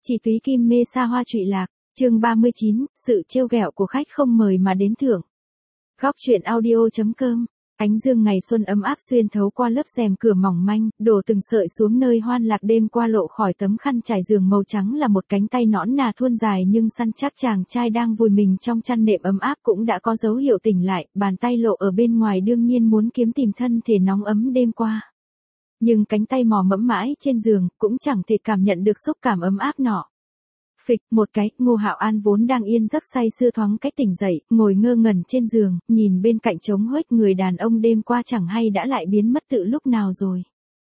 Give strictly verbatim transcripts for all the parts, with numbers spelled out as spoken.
Chỉ túy kim mê xa hoa trụy lạc, chương ba mươi chín, sự trêu ghẹo của khách không mời mà đến thưởng. Góc truyện audio.com. Ánh dương ngày xuân ấm áp xuyên thấu qua lớp rèm cửa mỏng manh, đổ từng sợi xuống nơi hoan lạc đêm qua lộ khỏi tấm khăn trải giường màu trắng là một cánh tay nõn nà thuôn dài nhưng săn chắc chàng trai đang vùi mình trong chăn nệm ấm áp cũng đã có dấu hiệu tỉnh lại, bàn tay lộ ở bên ngoài đương nhiên muốn kiếm tìm thân thể nóng ấm đêm qua. Nhưng cánh tay mò mẫm mãi trên giường, cũng chẳng thể cảm nhận được xúc cảm ấm áp nọ. Phịch, một cái, Ngô Hạo An vốn đang yên giấc say sưa thoáng cách tỉnh dậy, ngồi ngơ ngẩn trên giường, nhìn bên cạnh trống huếch người đàn ông đêm qua chẳng hay đã lại biến mất tự lúc nào rồi.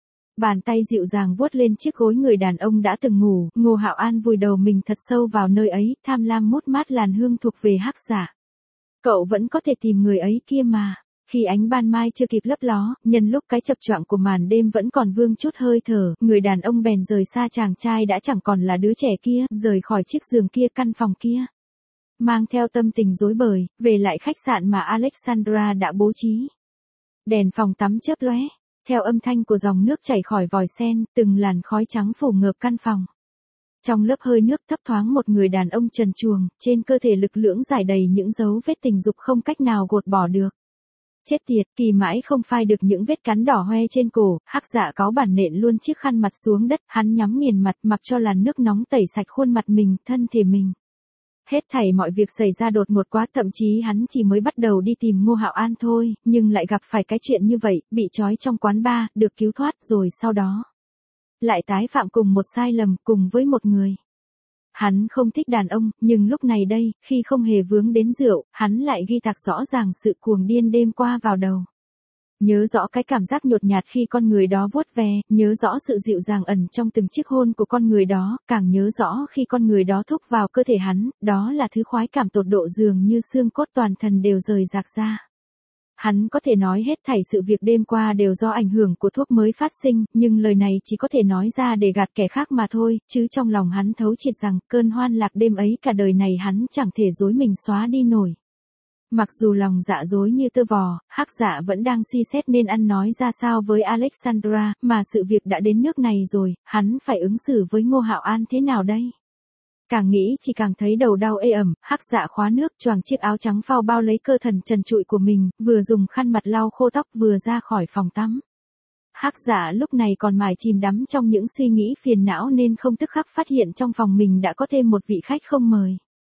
Bàn tay dịu dàng vuốt lên chiếc gối người đàn ông đã từng ngủ, Ngô Hạo An vùi đầu mình thật sâu vào nơi ấy, tham lam mút mát làn hương thuộc về Hắc Dạ. Cậu vẫn có thể tìm người ấy kia mà. Khi ánh ban mai chưa kịp lấp ló, nhân lúc cái chập choạng của màn đêm vẫn còn vương chút hơi thở, người đàn ông bèn rời xa chàng trai đã chẳng còn là đứa trẻ kia, rời khỏi chiếc giường kia căn phòng kia. Mang theo tâm tình rối bời, về lại khách sạn mà Alexandra đã bố trí. Đèn phòng tắm chớp lóe, theo âm thanh của dòng nước chảy khỏi vòi sen, từng làn khói trắng phủ ngợp căn phòng. Trong lớp hơi nước thấp thoáng một người đàn ông trần truồng, trên cơ thể lực lưỡng rải đầy những dấu vết tình dục không cách nào gột bỏ được. Chết tiệt, kỳ mãi không phai được những vết cắn đỏ hoe trên cổ, Hắc Dạ cáu bản nện luôn chiếc khăn mặt xuống đất, hắn nhắm nghiền mặt mặc cho làn nước nóng tẩy sạch khuôn mặt mình, thân thể mình. Hết thảy mọi việc xảy ra đột ngột quá, thậm chí hắn chỉ mới bắt đầu đi tìm Ngô Hạo An thôi, nhưng lại gặp phải cái chuyện như vậy, bị trói trong quán bar, được cứu thoát rồi sau đó lại tái phạm cùng một sai lầm cùng với một người. Hắn không thích đàn ông, nhưng lúc này đây, khi không hề vướng đến rượu, hắn lại ghi tạc rõ ràng sự cuồng điên đêm qua vào đầu. Nhớ rõ cái cảm giác nhột nhạt khi con người đó vuốt ve, nhớ rõ sự dịu dàng ẩn trong từng chiếc hôn của con người đó, càng nhớ rõ khi con người đó thúc vào cơ thể hắn, đó là thứ khoái cảm tột độ dường như xương cốt toàn thân đều rời rạc ra. Hắn có thể nói hết thảy sự việc đêm qua đều do ảnh hưởng của thuốc mới phát sinh, nhưng lời này chỉ có thể nói ra để gạt kẻ khác mà thôi, chứ trong lòng hắn thấu triệt rằng cơn hoan lạc đêm ấy cả đời này hắn chẳng thể dối mình xóa đi nổi. Mặc dù lòng dạ dối như tơ vò, Hắc Dạ vẫn đang suy xét nên ăn nói ra sao với Alexandra, mà sự việc đã đến nước này rồi, hắn phải ứng xử với Ngô Hạo An thế nào đây? Càng nghĩ chỉ càng thấy đầu đau ê ẩm, Hắc Dạ khóa nước choàng chiếc áo trắng phao bao lấy cơ thần trần trụi của mình, vừa dùng khăn mặt lau khô tóc vừa ra khỏi phòng tắm. Hắc Dạ lúc này còn mải chìm đắm trong những suy nghĩ phiền não nên không tức khắc phát hiện trong phòng mình đã có thêm một vị khách không mời.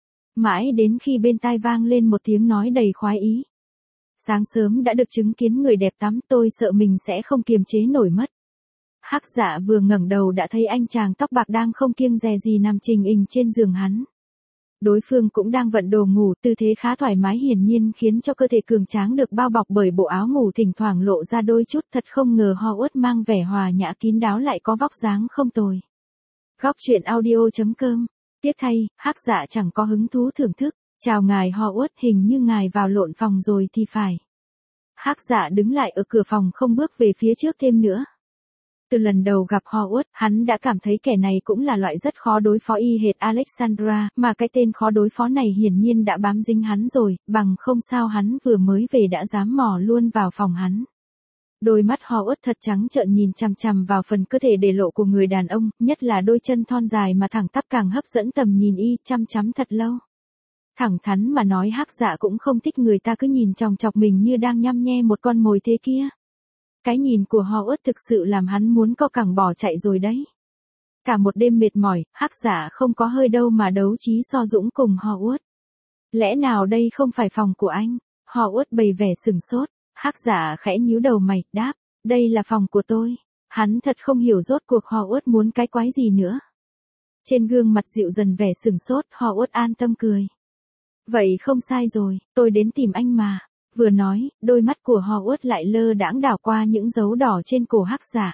Mãi đến khi bên tai vang lên một tiếng nói đầy khoái ý. Sáng sớm đã được chứng kiến người đẹp tắm, tôi sợ mình sẽ không kiềm chế nổi mất. Hắc Dạ vừa ngẩng đầu đã thấy anh chàng tóc bạc đang không kiêng dè gì nằm trình hình trên giường hắn. Đối phương cũng đang vận đồ ngủ, tư thế khá thoải mái hiển nhiên khiến cho cơ thể cường tráng được bao bọc bởi bộ áo ngủ thỉnh thoảng lộ ra đôi chút, thật không ngờ Howard mang vẻ hòa nhã kín đáo lại có vóc dáng không tồi. Góc truyện audio.com. Tiếc thay, Hắc Dạ chẳng có hứng thú thưởng thức. Chào ngài Howard, hình như ngài vào lộn phòng rồi thì phải. Hắc Dạ đứng lại ở cửa phòng không bước về phía trước thêm nữa. Từ lần đầu gặp Howard, hắn đã cảm thấy kẻ này cũng là loại rất khó đối phó y hệt Alexandra, mà cái tên khó đối phó này hiển nhiên đã bám dính hắn rồi, bằng không sao hắn vừa mới về đã dám mò luôn vào phòng hắn. Đôi mắt Howard thật trắng trợn nhìn chằm chằm vào phần cơ thể để lộ của người đàn ông, nhất là đôi chân thon dài mà thẳng tắp càng hấp dẫn tầm nhìn y, chăm chăm thật lâu. Thẳng thắn mà nói Hắc Dạ cũng không thích người ta cứ nhìn chòng chọc mình như đang nhăm nhe một con mồi thế kia. Cái nhìn của Howard thực sự làm hắn muốn co cẳng bỏ chạy rồi đấy. Cả một đêm mệt mỏi, Hắc Dạ không có hơi đâu mà đấu trí so dũng cùng Howard. Lẽ nào đây không phải phòng của anh? Howard bày vẻ sừng sốt. Hắc Dạ khẽ nhíu đầu mày, đáp, đây là phòng của tôi. Hắn thật không hiểu rốt cuộc Howard muốn cái quái gì nữa. Trên gương mặt dịu dần vẻ sừng sốt, Howard an tâm cười. Vậy không sai rồi, tôi đến tìm anh mà. Vừa nói, đôi mắt của Howard lại lơ đãng đảo qua những dấu đỏ trên cổ Hắc Dạ.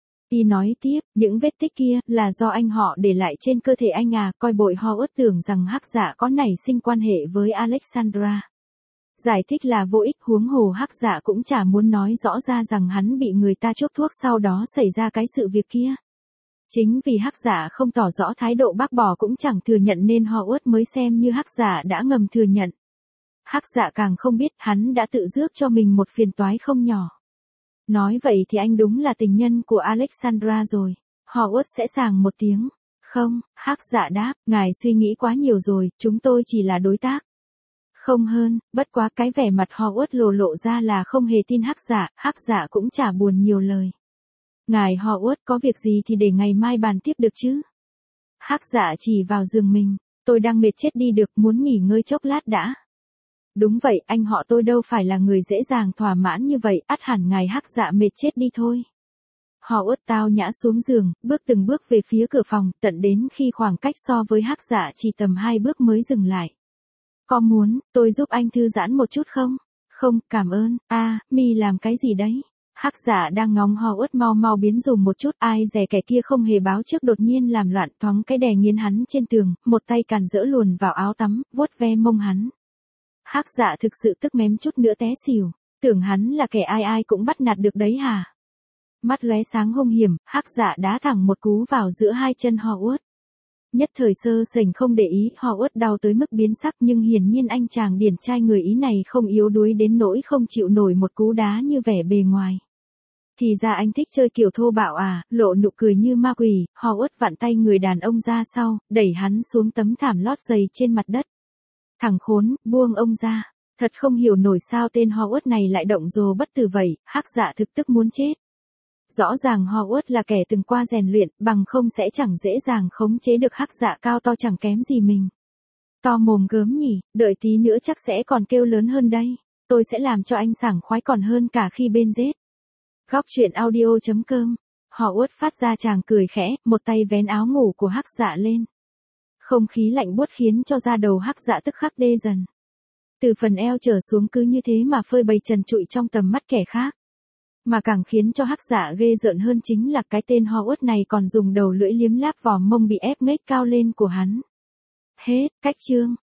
Y nói tiếp, những vết tích kia là do anh họ để lại trên cơ thể anh à, coi bội Howard tưởng rằng Hắc Dạ có nảy sinh quan hệ với Alexandra. Giải thích là vô ích, huống hồ Hắc Dạ cũng chả muốn nói rõ ra rằng hắn bị người ta chuốc thuốc sau đó xảy ra cái sự việc kia. Chính vì Hắc Dạ không tỏ rõ thái độ bác bỏ cũng chẳng thừa nhận nên Howard mới xem như Hắc Dạ đã ngầm thừa nhận. Hắc Dạ càng không biết hắn đã tự rước cho mình một phiền toái không nhỏ. Nói vậy thì anh đúng là tình nhân của Alexandra rồi. Howard sẽ sảng một tiếng. Không, Hắc Dạ đáp, ngài suy nghĩ quá nhiều rồi, chúng tôi chỉ là đối tác. Không hơn, bất quá cái vẻ mặt Howard lộ lộ ra là không hề tin Hắc Dạ, Hắc Dạ cũng chả buồn nhiều lời. Ngài Howard có việc gì thì để ngày mai bàn tiếp được chứ? Hắc Dạ chỉ vào giường mình, tôi đang mệt chết đi được, muốn nghỉ ngơi chốc lát đã. Đúng vậy, anh họ tôi đâu phải là người dễ dàng thỏa mãn như vậy, ắt hẳn ngài Hắc Dạ mệt chết đi thôi. Howard tao nhã xuống giường, bước từng bước về phía cửa phòng, tận đến khi khoảng cách so với Hắc Dạ chỉ tầm hai bước mới dừng lại. Có muốn, tôi giúp anh thư giãn một chút không? Không, cảm ơn. A, à, mi làm cái gì đấy? Hắc Dạ đang ngóng Howard mau mau biến dùm một chút, ai dè kẻ kia không hề báo trước đột nhiên làm loạn, thoáng cái đè nghiến hắn trên tường, một tay càn rỡ luồn vào áo tắm, vuốt ve mông hắn. Hắc Dạ thực sự tức mém chút nữa té xỉu, tưởng hắn là kẻ ai ai cũng bắt nạt được đấy hả? Mắt lóe sáng hung hiểm, Hắc Dạ đá thẳng một cú vào giữa hai chân Howard. Nhất thời sơ sảnh không để ý, Howard đau tới mức biến sắc, nhưng hiển nhiên anh chàng điển trai người Ý này không yếu đuối đến nỗi không chịu nổi một cú đá như vẻ bề ngoài. Thì ra anh thích chơi kiểu thô bạo à, lộ nụ cười như ma quỷ, Howard vặn tay người đàn ông ra sau, đẩy hắn xuống tấm thảm lót giày trên mặt đất. Thằng khốn, buông ông ra. Thật không hiểu nổi sao tên Howard này lại động rồ bất tử vậy, Hắc Dạ thực tức muốn chết. Rõ ràng Howard là kẻ từng qua rèn luyện, bằng không sẽ chẳng dễ dàng khống chế được Hắc Dạ cao to chẳng kém gì mình. To mồm gớm nhỉ, đợi tí nữa chắc sẽ còn kêu lớn hơn đây. Tôi sẽ làm cho anh sảng khoái còn hơn cả khi bên giết. Góc truyện audio chấm com. Howard phát ra chàng cười khẽ, một tay vén áo ngủ của Hắc Dạ lên. Không khí lạnh buốt khiến cho da đầu Hắc Dạ tức khắc đê dần. Từ phần eo trở xuống cứ như thế mà phơi bày trần trụi trong tầm mắt kẻ khác. Mà càng khiến cho Hắc Dạ ghê rợn hơn chính là cái tên Howard này còn dùng đầu lưỡi liếm láp vỏ mông bị ép ngếch cao lên của hắn. Hết, cách chương.